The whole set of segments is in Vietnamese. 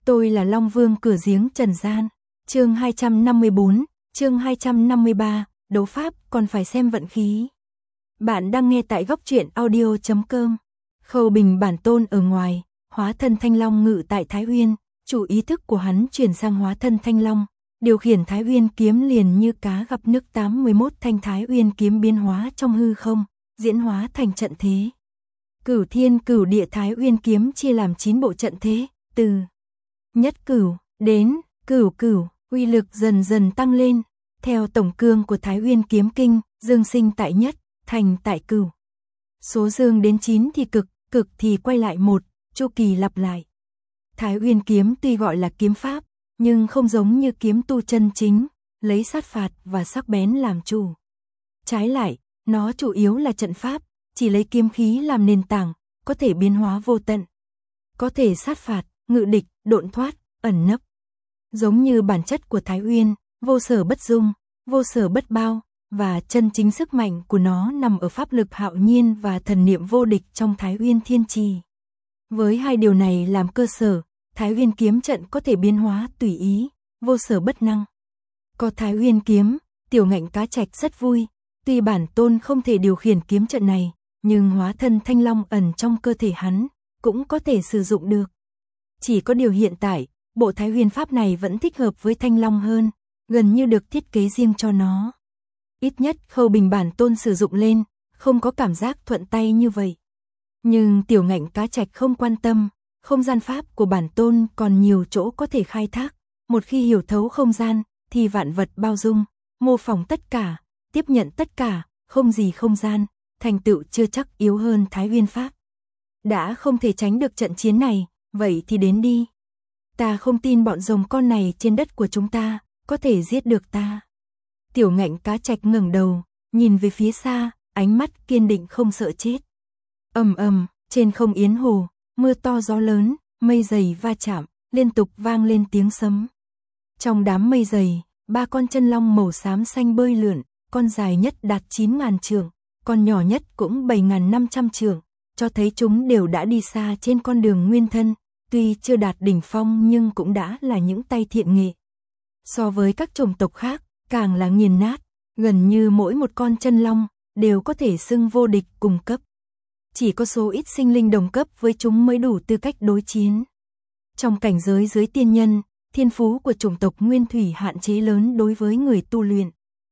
Tôi là Long Vương cửa giếng trần gian. Chương 254, chương 253, đấu pháp còn phải xem vận khí. Bạn đang nghe tại góc truyện audio.com. Khâu Bình bản tôn ở ngoài, hóa thân Thanh Long ngự tại Thái Uyên, chủ ý thức của hắn chuyển sang hóa thân Thanh Long, điều khiển Thái Uyên kiếm liền như cá gặp nước. 81 thanh Thái Uyên kiếm biến hóa trong hư không, diễn hóa thành trận thế. Cửu Thiên Cửu Địa Thái Uyên kiếm chia làm 9 bộ trận thế, từ nhất cửu đến cửu cửu, uy lực dần dần tăng lên. Theo tổng cương của Thái Uyên kiếm kinh, dương sinh tại nhất, thành tại cửu. Số dương đến 9 thì cực, cực thì quay lại một, chu kỳ lặp lại. Thái Uyên kiếm tuy gọi là kiếm pháp, nhưng không giống như kiếm tu chân chính, lấy sát phạt và sắc bén làm chủ. Trái lại, nó chủ yếu là trận pháp, chỉ lấy kiếm khí làm nền tảng, có thể biến hóa vô tận. Có thể sát phạt, ngự địch, độn thoát, ẩn nấp. Giống như bản chất của Thái Uyên, vô sở bất dung, vô sở bất bao, và chân chính sức mạnh của nó nằm ở pháp lực hạo nhiên và thần niệm vô địch trong Thái Uyên Thiên Trì. Với hai điều này làm cơ sở, Thái Uyên kiếm trận có thể biến hóa tùy ý, vô sở bất năng. Có Thái Uyên kiếm, Tiểu Ngạnh Cá Trạch rất vui, tuy bản tôn không thể điều khiển kiếm trận này, nhưng hóa thân Thanh Long ẩn trong cơ thể hắn, cũng có thể sử dụng được. Chỉ có điều hiện tại, bộ Thái Uyên pháp này vẫn thích hợp với Thanh Long hơn, gần như được thiết kế riêng cho nó. Ít nhất Khâu Bình bản tôn sử dụng lên, không có cảm giác thuận tay như vậy. Nhưng Tiểu Ngạnh Cá Trạch không quan tâm, không gian pháp của bản tôn còn nhiều chỗ có thể khai thác. Một khi hiểu thấu không gian, thì vạn vật bao dung, mô phỏng tất cả, tiếp nhận tất cả, không gì không gian, thành tựu chưa chắc yếu hơn Thái Uyên pháp. Đã không thể tránh được trận chiến này, vậy thì đến đi. Ta không tin bọn rồng con này trên đất của chúng ta, có thể giết được ta. Tiểu Ngạnh Cá Trạch ngẩng đầu, nhìn về phía xa, ánh mắt kiên định không sợ chết. Ầm ầm, trên không Yến Hồ, mưa to gió lớn, mây dày va chạm, liên tục vang lên tiếng sấm. Trong đám mây dày, 3 con chân long màu xám xanh bơi lượn, con dài nhất đạt 9.000 trượng, con nhỏ nhất cũng 7.500 trượng, cho thấy chúng đều đã đi xa trên con đường nguyên thân, tuy chưa đạt đỉnh phong nhưng cũng đã là những tay thiện nghệ. So với các chủng tộc khác, càng là nghiền nát, gần như mỗi một con chân long đều có thể xưng vô địch cùng cấp. Chỉ có số ít sinh linh đồng cấp với chúng mới đủ tư cách đối chiến. Trong cảnh giới dưới tiên nhân, thiên phú của chủng tộc nguyên thủy hạn chế lớn đối với người tu luyện.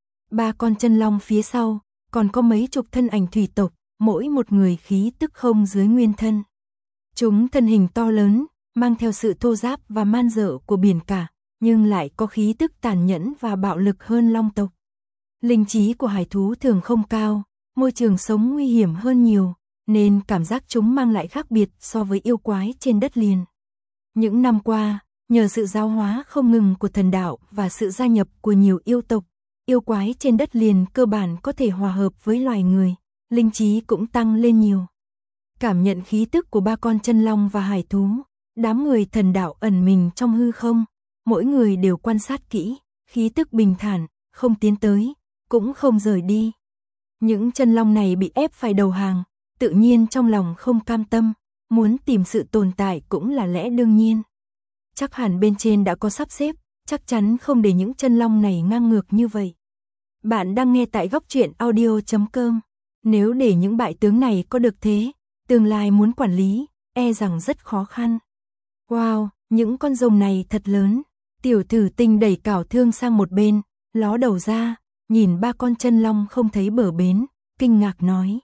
3 con chân long phía sau, còn có mấy chục thân ảnh thủy tộc, mỗi một người khí tức không dưới nguyên thân. Chúng thân hình to lớn, mang theo sự thô ráp và man dợ của biển cả, nhưng lại có khí tức tàn nhẫn và bạo lực hơn long tộc. Linh trí của hải thú thường không cao, môi trường sống nguy hiểm hơn nhiều, nên cảm giác chúng mang lại khác biệt so với yêu quái trên đất liền. Những năm qua, nhờ sự giáo hóa không ngừng của thần đạo và sự gia nhập của nhiều yêu tộc, yêu quái trên đất liền cơ bản có thể hòa hợp với loài người, linh trí cũng tăng lên nhiều. Cảm nhận khí tức của 3 con chân long và hải thú, đám người thần đạo ẩn mình trong hư không, mỗi người đều quan sát kỹ, khí tức bình thản, không tiến tới, cũng không rời đi. Những chân long này bị ép phải đầu hàng, tự nhiên trong lòng không cam tâm, muốn tìm sự tồn tại cũng là lẽ đương nhiên. Chắc hẳn bên trên đã có sắp xếp, chắc chắn không để những chân long này ngang ngược như vậy. Bạn đang nghe tại góc truyện audio.com. Nếu để những bại tướng này có được thế, tương lai muốn quản lý, e rằng rất khó khăn. Wow, những con rồng này thật lớn. Tiểu Thử Tinh đẩy Cảo Thương sang một bên, ló đầu ra, nhìn 3 con chân long không thấy bờ bến, kinh ngạc nói.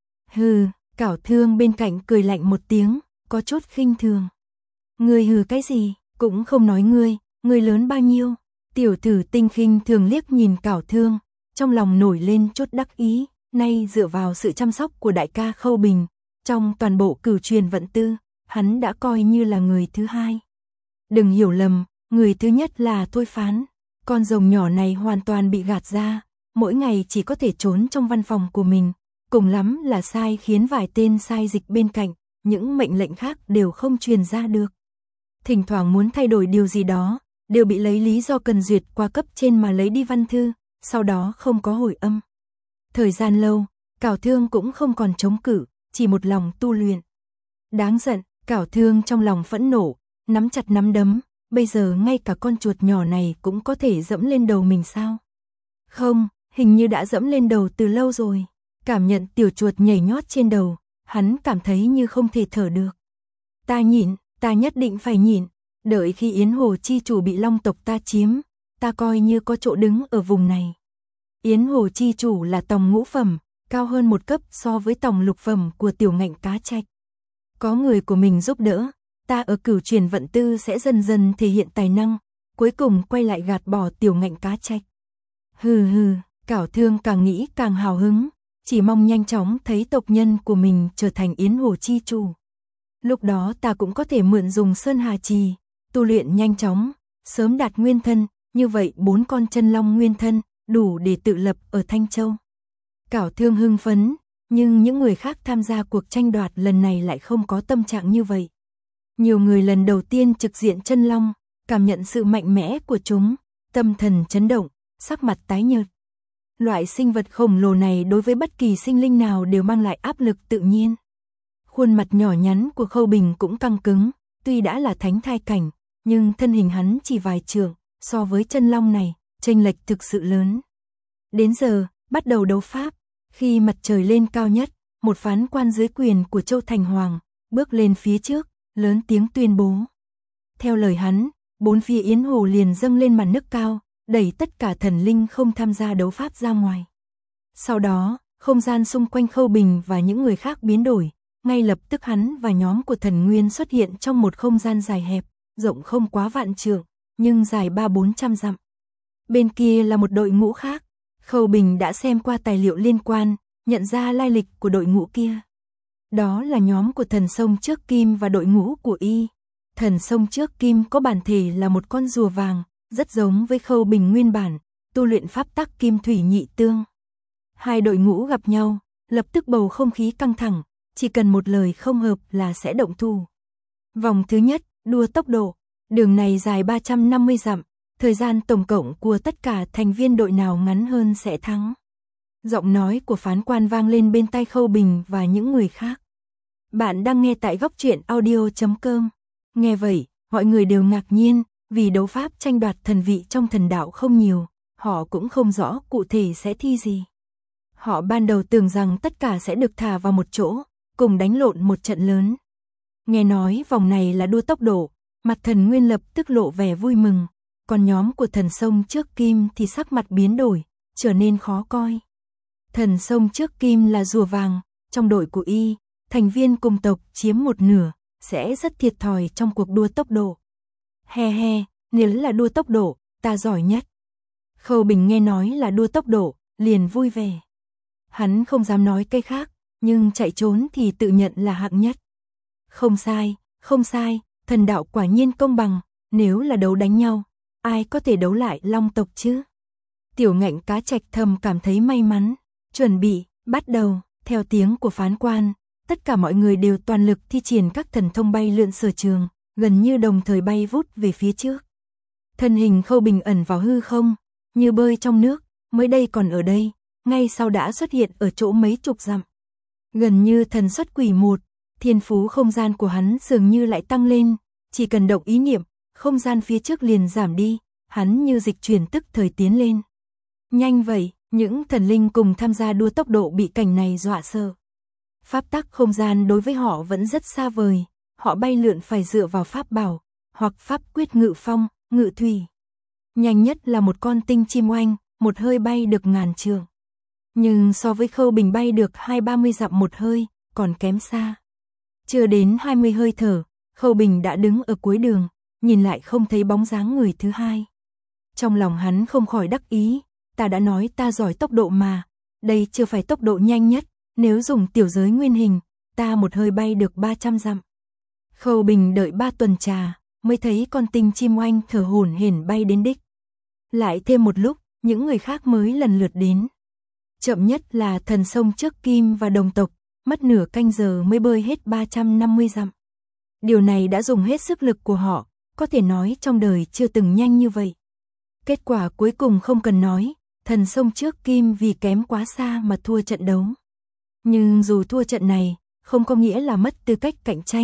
Hừ, Cảo Thương bên cạnh cười lạnh một tiếng, có chút khinh thường. Ngươi hừ cái gì, cũng không nói ngươi lớn bao nhiêu. Tiểu Thử Tinh khinh thường liếc nhìn Cảo Thương, trong lòng nổi lên chút đắc ý, nay dựa vào sự chăm sóc của đại ca Khâu Bình, trong toàn bộ cửu truyền vận tư, hắn đã coi như là người thứ hai. Đừng hiểu lầm, người thứ nhất là Thôi Phán, con rồng nhỏ này hoàn toàn bị gạt ra, mỗi ngày chỉ có thể trốn trong văn phòng của mình, cùng lắm là sai khiến vài tên sai dịch bên cạnh, những mệnh lệnh khác đều không truyền ra được. Thỉnh thoảng muốn thay đổi điều gì đó, đều bị lấy lý do cần duyệt qua cấp trên mà lấy đi văn thư, sau đó không có hồi âm. Thời gian lâu, Cảo Thương cũng không còn chống cự, chỉ một lòng tu luyện. Đáng giận, Cảo Thương trong lòng phẫn nộ, nắm chặt nắm đấm, bây giờ ngay cả con chuột nhỏ này cũng có thể dẫm lên đầu mình sao? Không, hình như đã dẫm lên đầu từ lâu rồi. Cảm nhận tiểu chuột nhảy nhót trên đầu, hắn cảm thấy như không thể thở được. Ta nhịn, ta nhất định phải nhịn, đợi khi Yến Hồ chi chủ bị Long tộc ta chiếm, ta coi như có chỗ đứng ở vùng này. Yến Hồ chi chủ là tòng ngũ phẩm, cao hơn một cấp so với tòng lục phẩm của tiểu ngạnh cá trạch. Có người của mình giúp đỡ, ta ở Cửu Truyền Vận Tư sẽ dần dần thể hiện tài năng, cuối cùng quay lại gạt bỏ tiểu ngạnh cá trạch. Hừ hừ, Cảo Thương càng nghĩ càng hào hứng, chỉ mong nhanh chóng thấy tộc nhân của mình trở thành Yến Hồ chi chủ. Lúc đó ta cũng có thể mượn dùng Sơn Hà Trì, tu luyện nhanh chóng, sớm đạt nguyên thân, như vậy 4 con chân long nguyên thân, đủ để tự lập ở Thanh Châu. Cảo Thương hưng phấn, nhưng những người khác tham gia cuộc tranh đoạt lần này lại không có tâm trạng như vậy. Nhiều người lần đầu tiên trực diện chân long, cảm nhận sự mạnh mẽ của chúng, tâm thần chấn động, sắc mặt tái nhợt. Loại sinh vật khổng lồ này đối với bất kỳ sinh linh nào đều mang lại áp lực tự nhiên. Khuôn mặt nhỏ nhắn của Khâu Bình cũng căng cứng, tuy đã là thánh thai cảnh, nhưng thân hình hắn chỉ vài trượng, so với chân long này, chênh lệch thực sự lớn. Đến giờ, bắt đầu đấu pháp, khi mặt trời lên cao nhất, một phán quan dưới quyền của Châu Thành Hoàng, bước lên phía trước, lớn tiếng tuyên bố. Theo lời hắn, 4 phía Yến Hồ liền dâng lên màn nước cao, đẩy tất cả thần linh không tham gia đấu pháp ra ngoài. Sau đó, không gian xung quanh Khâu Bình và những người khác biến đổi, ngay lập tức hắn và nhóm của thần nguyên xuất hiện trong một không gian dài hẹp, rộng không quá vạn trượng, nhưng dài 300-400 dặm. Bên kia là một đội ngũ khác, Khâu Bình đã xem qua tài liệu liên quan, nhận ra lai lịch của đội ngũ kia. Đó là nhóm của thần sông Trước Kim và đội ngũ của y. Thần sông Trước Kim có bản thể là một con rùa vàng, rất giống với Khâu Bình nguyên bản, tu luyện pháp tắc kim thủy nhị tương. Hai đội ngũ gặp nhau, lập tức bầu không khí căng thẳng, chỉ cần một lời không hợp là sẽ động thủ. Vòng thứ nhất, đua tốc độ, đường này dài 350 dặm, thời gian tổng cộng của tất cả thành viên đội nào ngắn hơn sẽ thắng. Giọng nói của phán quan vang lên bên tai Khâu Bình và những người khác. Bạn đang nghe tại Góc Truyện Audio.com. Nghe vậy, mọi người đều ngạc nhiên, vì đấu pháp tranh đoạt thần vị trong thần đạo không nhiều, họ cũng không rõ cụ thể sẽ thi gì. Họ ban đầu tưởng rằng tất cả sẽ được thả vào một chỗ, cùng đánh lộn một trận lớn. Nghe nói vòng này là đua tốc độ, mặt thần Nguyên lập tức lộ vẻ vui mừng, còn nhóm của thần sông Trước Kim thì sắc mặt biến đổi, trở nên khó coi. Thần sông Trước Kim là rùa vàng, trong đội của y, thành viên cùng tộc chiếm một nửa, sẽ rất thiệt thòi trong cuộc đua tốc độ. He he, nếu là đua tốc độ, ta giỏi nhất. Khâu Bình nghe nói là đua tốc độ, liền vui vẻ. Hắn không dám nói cái khác, nhưng chạy trốn thì tự nhận là hạng nhất. Không sai, thần đạo quả nhiên công bằng, nếu là đấu đánh nhau, ai có thể đấu lại Long tộc chứ? Tiểu ngạnh cá trạch thầm cảm thấy may mắn, chuẩn bị, bắt đầu, theo tiếng của phán quan, tất cả mọi người đều toàn lực thi triển các thần thông bay lượn sở trường, gần như đồng thời bay vút về phía trước. Thân hình Khâu Bình ẩn vào hư không, như bơi trong nước, mới đây còn ở đây, ngay sau đã xuất hiện ở chỗ mấy chục dặm. Gần như thần xuất quỷ một, thiên phú không gian của hắn dường như lại tăng lên, chỉ cần động ý niệm, không gian phía trước liền giảm đi, hắn như dịch chuyển tức thời tiến lên. Nhanh vậy, những thần linh cùng tham gia đua tốc độ bị cảnh này dọa sợ. Pháp tắc không gian đối với họ vẫn rất xa vời, họ bay lượn phải dựa vào pháp bảo, hoặc pháp quyết ngự phong, ngự thủy. Nhanh nhất là một con tinh chim oanh, một hơi bay được 1000 trượng. Nhưng so với Khâu Bình bay được 20-30 dặm một hơi, còn kém xa. Chưa đến 20 hơi thở, Khâu Bình đã đứng ở cuối đường, nhìn lại không thấy bóng dáng người thứ hai. Trong lòng hắn không khỏi đắc ý, ta đã nói ta giỏi tốc độ mà, đây chưa phải tốc độ nhanh nhất, nếu dùng tiểu giới nguyên hình, ta một hơi bay được 300 dặm. Khâu Bình đợi 3 tuần trà, mới thấy con tinh chim oanh thở hổn hển bay đến đích. Lại thêm một lúc, những người khác mới lần lượt đến. Chậm nhất là thần sông Trước Kim và đồng tộc, mất nửa canh giờ mới bơi hết 350 dặm. Điều này đã dùng hết sức lực của họ, có thể nói trong đời chưa từng nhanh như vậy. Kết quả cuối cùng không cần nói, thần sông Trước Kim vì kém quá xa mà thua trận đấu. Nhưng dù thua trận này, không có nghĩa là mất tư cách cạnh tranh,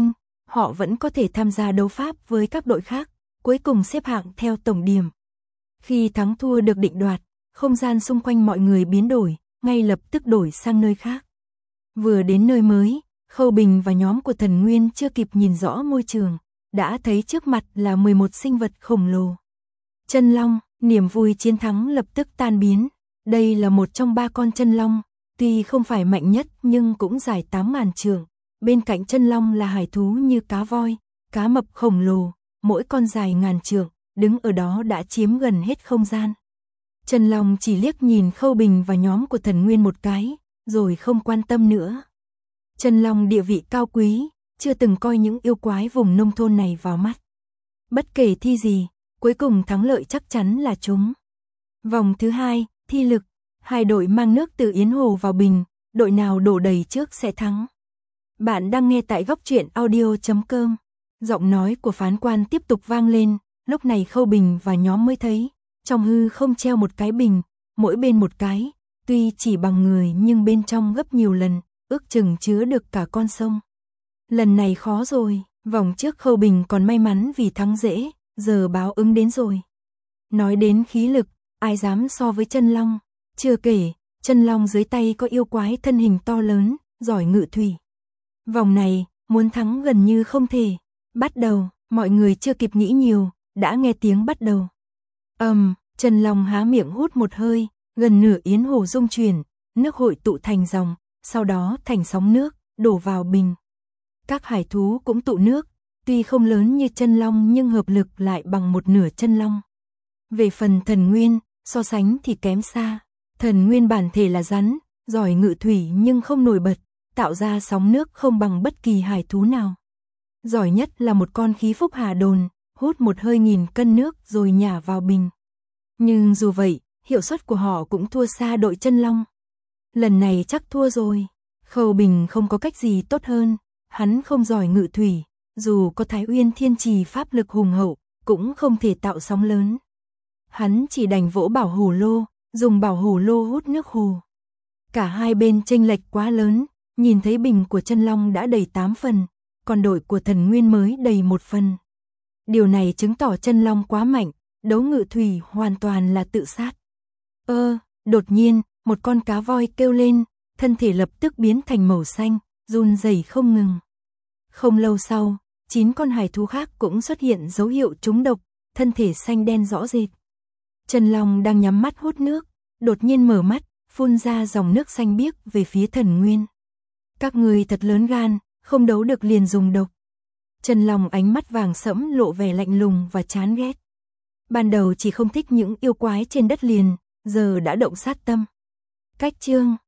họ vẫn có thể tham gia đấu pháp với các đội khác, cuối cùng xếp hạng theo tổng điểm. Khi thắng thua được định đoạt, không gian xung quanh mọi người biến đổi, ngay lập tức đổi sang nơi khác. Vừa đến nơi mới, Khâu Bình và nhóm của Thần Nguyên chưa kịp nhìn rõ môi trường, đã thấy trước mặt là 11 sinh vật khổng lồ. Chân long, niềm vui chiến thắng lập tức tan biến. Đây là một trong 3 con chân long, tuy không phải mạnh nhất nhưng cũng dài 8.000 trượng. Bên cạnh chân long là hải thú như cá voi, cá mập khổng lồ, mỗi con dài ngàn trượng, đứng ở đó đã chiếm gần hết không gian. Chân long chỉ liếc nhìn Khâu Bình và nhóm của Thần Nguyên một cái, rồi không quan tâm nữa. Chân long địa vị cao quý, chưa từng coi những yêu quái vùng nông thôn này vào mắt. Bất kể thi gì, cuối cùng thắng lợi chắc chắn là chúng. Vòng thứ 2, thi lực. 2 đội mang nước từ Yến Hồ vào bình, đội nào đổ đầy trước sẽ thắng. Bạn đang nghe tại góc truyện audio.com. Giọng nói của phán quan tiếp tục vang lên, lúc này Khâu Bình và nhóm mới thấy, trong hư không treo một cái bình, mỗi bên một cái, tuy chỉ bằng người nhưng bên trong gấp nhiều lần, ước chừng chứa được cả con sông. Lần này khó rồi, vòng trước Khâu Bình còn may mắn vì thắng dễ, giờ báo ứng đến rồi. Nói đến khí lực, ai dám so với chân long, chưa kể, chân long dưới tay có yêu quái thân hình to lớn, giỏi ngự thủy. Vòng này, muốn thắng gần như không thể. Bắt đầu, mọi người chưa kịp nghĩ nhiều, đã nghe tiếng bắt đầu. Chân long há miệng hút một hơi, gần nửa Yến Hồ rung chuyển, nước hội tụ thành dòng, sau đó thành sóng nước, đổ vào bình. Các hải thú cũng tụ nước, tuy không lớn như chân long nhưng hợp lực lại bằng một nửa chân long. Về phần Thần Nguyên, so sánh thì kém xa. Thần Nguyên bản thể là rắn, giỏi ngự thủy nhưng không nổi bật, tạo ra sóng nước không bằng bất kỳ hải thú nào. Giỏi nhất là một con khí phúc hà đồn, hút một hơi 1000 cân nước rồi nhả vào bình. Nhưng dù vậy, hiệu suất của họ cũng thua xa đội chân long. Lần này chắc thua rồi. Khâu Bình không có cách gì tốt hơn, hắn không giỏi ngự thủy, dù có Thái Uyên Thiên Trì pháp lực hùng hậu, cũng không thể tạo sóng lớn. Hắn chỉ đành vỗ bảo hồ lô, dùng bảo hồ lô hút nước hồ. Cả hai bên chênh lệch quá lớn, nhìn thấy bình của chân long đã đầy 8 phần, còn đội của Thần Nguyên mới đầy 1 phần. Điều này chứng tỏ chân long quá mạnh, đấu ngự thủy hoàn toàn là tự sát. Đột nhiên, một con cá voi kêu lên, thân thể lập tức biến thành màu xanh, run rẩy không ngừng. Không lâu sau, 9 con hải thú khác cũng xuất hiện dấu hiệu trúng độc, thân thể xanh đen rõ rệt. Chân long đang nhắm mắt hút nước, đột nhiên mở mắt, phun ra dòng nước xanh biếc về phía Thần Nguyên. Các người thật lớn gan, không đấu được liền dùng độc. Chân long ánh mắt vàng sẫm lộ vẻ lạnh lùng và chán ghét. Ban đầu chỉ không thích những yêu quái trên đất liền, giờ đã động sát tâm. Cách chương